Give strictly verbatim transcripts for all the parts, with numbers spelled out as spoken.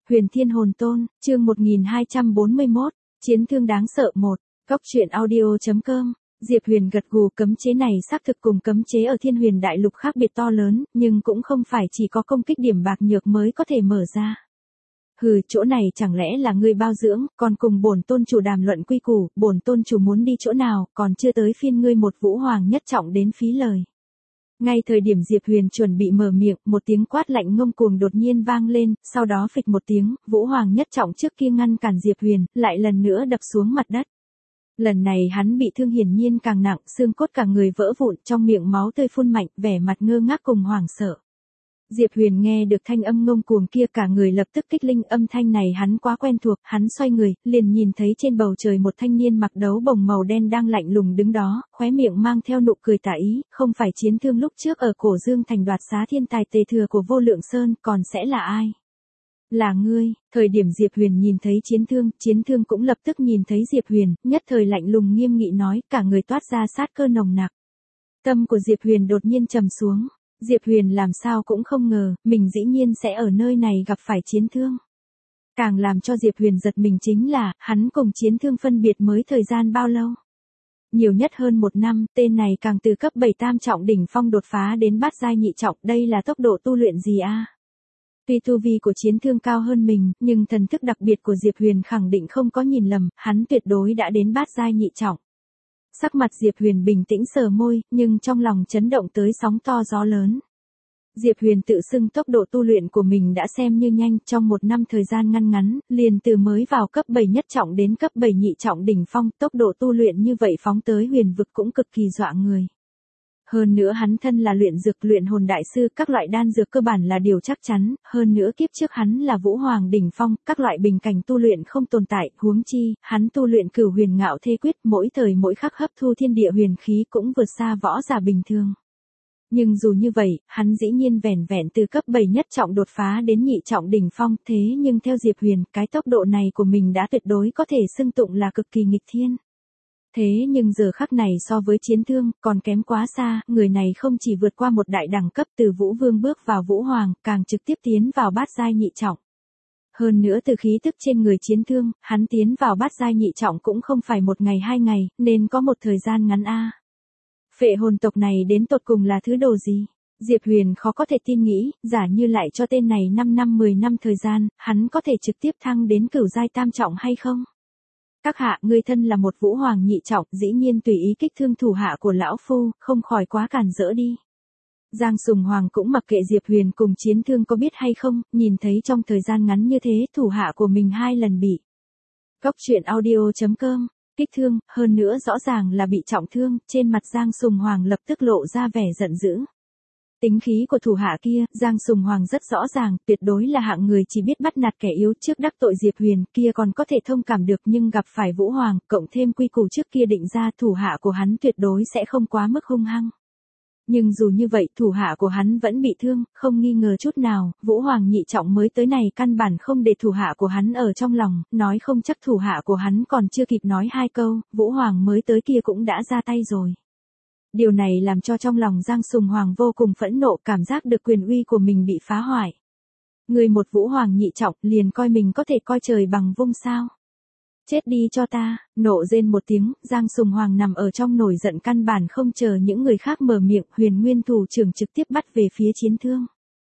Huyền Thiên Hồn Tôn, chương một nghìn hai trăm bốn mươi mốt, Chiến thương đáng sợ một, Cốc truyện audio.com. Diệp Huyền gật gù, cấm chế này xác thực cùng cấm chế ở Thiên Huyền Đại Lục khác biệt to lớn, nhưng cũng không phải chỉ có công kích điểm bạc nhược mới có thể mở ra. Hừ, chỗ này chẳng lẽ là ngươi bao dưỡng, còn cùng bổn tôn chủ đàm luận quy củ, bổn tôn chủ muốn đi chỗ nào, còn chưa tới phiên ngươi một vũ hoàng nhất trọng đến phí lời. Ngay thời điểm Diệp Huyền chuẩn bị mở miệng, một tiếng quát lạnh ngông cuồng đột nhiên vang lên, sau đó phịch một tiếng, vũ hoàng nhất trọng trước kia ngăn cản Diệp Huyền, lại lần nữa đập xuống mặt đất. Lần này hắn bị thương hiển nhiên càng nặng, xương cốt cả người vỡ vụn, trong miệng máu tươi phun mạnh, vẻ mặt ngơ ngác cùng hoảng sợ. Diệp Huyền nghe được thanh âm ngông cuồng kia, cả người lập tức kích linh, âm thanh này hắn quá quen thuộc, hắn xoay người, liền nhìn thấy trên bầu trời một thanh niên mặc đấu bồng màu đen đang lạnh lùng đứng đó, khóe miệng mang theo nụ cười tà ý, không phải Chiến Thương lúc trước ở Cổ Dương Thành đoạt xá thiên tài tề thừa của Vô Lượng Sơn, còn sẽ là ai? Là ngươi. Thời điểm Diệp Huyền nhìn thấy Chiến Thương, Chiến Thương cũng lập tức nhìn thấy Diệp Huyền, nhất thời lạnh lùng nghiêm nghị nói, cả người toát ra sát cơ nồng nặc. Tâm của Diệp Huyền đột nhiên trầm xuống. Diệp Huyền làm sao cũng không ngờ, mình dĩ nhiên sẽ ở nơi này gặp phải Chiến Thương. Càng làm cho Diệp Huyền giật mình chính là, hắn cùng Chiến Thương phân biệt mới thời gian bao lâu? Nhiều nhất hơn một năm, tên này càng từ cấp bảy tam trọng đỉnh phong đột phá đến bát giai nhị trọng, đây là tốc độ tu luyện gì a? Tuy tu vi của Chiến Thương cao hơn mình, nhưng thần thức đặc biệt của Diệp Huyền khẳng định không có nhìn lầm, hắn tuyệt đối đã đến bát giai nhị trọng. Sắc mặt Diệp Huyền bình tĩnh sờ môi, nhưng trong lòng chấn động tới sóng to gió lớn. Diệp Huyền tự xưng tốc độ tu luyện của mình đã xem như nhanh, trong một năm thời gian ngăn ngắn, liền từ mới vào cấp bảy nhất trọng đến cấp bảy nhị trọng đỉnh phong, tốc độ tu luyện như vậy phóng tới huyền vực cũng cực kỳ dọa người. Hơn nữa hắn thân là luyện dược luyện hồn đại sư, các loại đan dược cơ bản là điều chắc chắn, hơn nữa kiếp trước hắn là vũ hoàng đỉnh phong, các loại bình cảnh tu luyện không tồn tại, huống chi, hắn tu luyện Cửu Huyền Ngạo Thê Quyết, mỗi thời mỗi khắc hấp thu thiên địa huyền khí cũng vượt xa võ giả bình thường. Nhưng dù như vậy, hắn dĩ nhiên vẻn vẹn từ cấp bảy nhất trọng đột phá đến nhị trọng đỉnh phong, thế nhưng theo Diệp Huyền, cái tốc độ này của mình đã tuyệt đối có thể xưng tụng là cực kỳ nghịch thiên. Thế nhưng giờ khắc này so với Chiến Thương, còn kém quá xa, người này không chỉ vượt qua một đại đẳng cấp từ Vũ Vương bước vào Vũ Hoàng, càng trực tiếp tiến vào bát giai nhị trọng. Hơn nữa từ khí tức trên người Chiến Thương, hắn tiến vào bát giai nhị trọng cũng không phải một ngày hai ngày, nên có một thời gian ngắn a. Phệ hồn tộc này đến tột cùng là thứ đồ gì? Diệp Huyền khó có thể tin nghĩ, giả như lại cho tên này năm năm mười năm thời gian, hắn có thể trực tiếp thăng đến cửu giai tam trọng hay không? Các hạ, ngươi thân là một vũ hoàng nhị trọng, dĩ nhiên tùy ý kích thương thủ hạ của lão phu, không khỏi quá cản rỡ đi. Giang Sùng Hoàng cũng mặc kệ Diệp Huyền cùng Chiến Thương có biết hay không, nhìn thấy trong thời gian ngắn như thế, thủ hạ của mình hai lần bị Cốc truyện audio.com kích thương, hơn nữa rõ ràng là bị trọng thương, trên mặt Giang Sùng Hoàng lập tức lộ ra vẻ giận dữ. Tính khí của thủ hạ kia, Giang Sùng Hoàng rất rõ ràng, tuyệt đối là hạng người chỉ biết bắt nạt kẻ yếu, trước đắc tội Diệp Huyền, kia còn có thể thông cảm được, nhưng gặp phải Vũ Hoàng, cộng thêm quy củ trước kia định ra, thủ hạ của hắn tuyệt đối sẽ không quá mức hung hăng. Nhưng dù như vậy, thủ hạ của hắn vẫn bị thương, không nghi ngờ chút nào, Vũ Hoàng nhị trọng mới tới này căn bản không để thủ hạ của hắn ở trong lòng, nói không chắc thủ hạ của hắn còn chưa kịp nói hai câu, Vũ Hoàng mới tới kia cũng đã ra tay rồi. Điều này làm cho trong lòng Giang Sùng Hoàng vô cùng phẫn nộ, cảm giác được quyền uy của mình bị phá hoại. Người một vũ hoàng nhị trọng, liền coi mình có thể coi trời bằng vung sao? Chết đi cho ta, nộ rên một tiếng, Giang Sùng Hoàng nằm ở trong nổi giận căn bản không chờ những người khác mở miệng, Huyền Nguyên thủ trưởng trực tiếp bắt về phía Chiến Thương.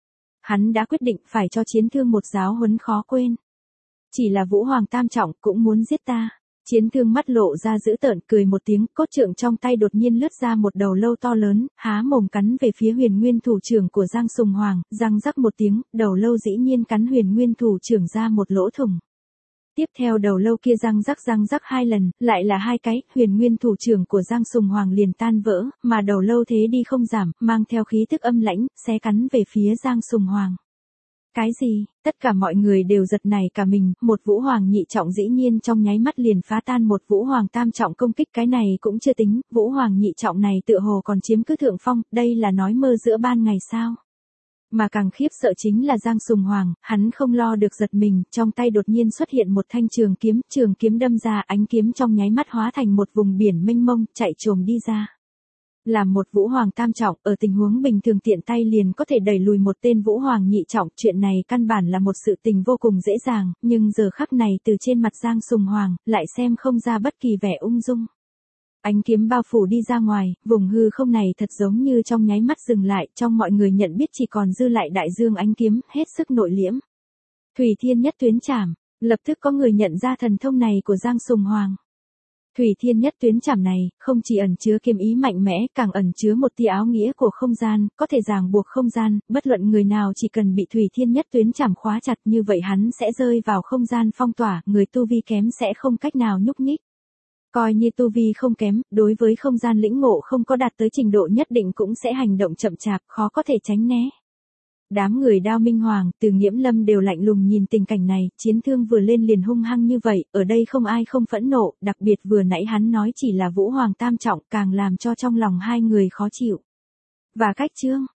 Hắn đã quyết định phải cho Chiến Thương một giáo huấn khó quên. Chỉ là vũ hoàng tam trọng cũng muốn giết ta. Chiến Thương mắt lộ ra dữ tợn, cười một tiếng, cốt trượng trong tay đột nhiên lướt ra một đầu lâu to lớn, há mồm cắn về phía Huyền Nguyên thủ trưởng của Giang Sùng Hoàng, răng rắc một tiếng, đầu lâu dĩ nhiên cắn Huyền Nguyên thủ trưởng ra một lỗ thủng. Tiếp theo đầu lâu kia răng rắc răng rắc hai lần, lại là hai cái, Huyền Nguyên thủ trưởng của Giang Sùng Hoàng liền tan vỡ, mà đầu lâu thế đi không giảm, mang theo khí tức âm lãnh, xé cắn về phía Giang Sùng Hoàng. Cái gì? Tất cả mọi người đều giật nảy cả mình, một vũ hoàng nhị trọng dĩ nhiên trong nháy mắt liền phá tan một vũ hoàng tam trọng công kích, cái này cũng chưa tính, vũ hoàng nhị trọng này tựa hồ còn chiếm cứ thượng phong, đây là nói mơ giữa ban ngày sao? Mà càng khiếp sợ chính là Giang Sùng Hoàng, hắn không lo được giật mình, trong tay đột nhiên xuất hiện một thanh trường kiếm, trường kiếm đâm ra, ánh kiếm trong nháy mắt hóa thành một vùng biển mênh mông, chạy trồm đi ra. Làm một vũ hoàng tam trọng, ở tình huống bình thường tiện tay liền có thể đẩy lùi một tên vũ hoàng nhị trọng, chuyện này căn bản là một sự tình vô cùng dễ dàng, nhưng giờ khắc này từ trên mặt Giang Sùng Hoàng, lại xem không ra bất kỳ vẻ ung dung. Ánh kiếm bao phủ đi ra ngoài, vùng hư không này thật giống như trong nháy mắt dừng lại, trong mọi người nhận biết chỉ còn dư lại đại dương ánh kiếm, hết sức nội liễm. Thủy Thiên Nhất Tuyến Trảm, lập tức có người nhận ra thần thông này của Giang Sùng Hoàng. Thủy Thiên Nhất Tuyến Trảm này, không chỉ ẩn chứa kiếm ý mạnh mẽ, càng ẩn chứa một tia áo nghĩa của không gian, có thể ràng buộc không gian, bất luận người nào chỉ cần bị Thủy Thiên Nhất Tuyến Trảm khóa chặt như vậy hắn sẽ rơi vào không gian phong tỏa, người tu vi kém sẽ không cách nào nhúc nhích. Coi như tu vi không kém, đối với không gian lĩnh ngộ không có đạt tới trình độ nhất định cũng sẽ hành động chậm chạp, khó có thể tránh né. Đám người Đao Minh Hoàng, Từ Nghiễm Lâm đều lạnh lùng nhìn tình cảnh này, chiến thương vừa lên liền hung hăng như vậy, ở đây không ai không phẫn nộ, đặc biệt vừa nãy hắn nói chỉ là vũ hoàng tam trọng, càng làm cho trong lòng hai người khó chịu. Và cách chương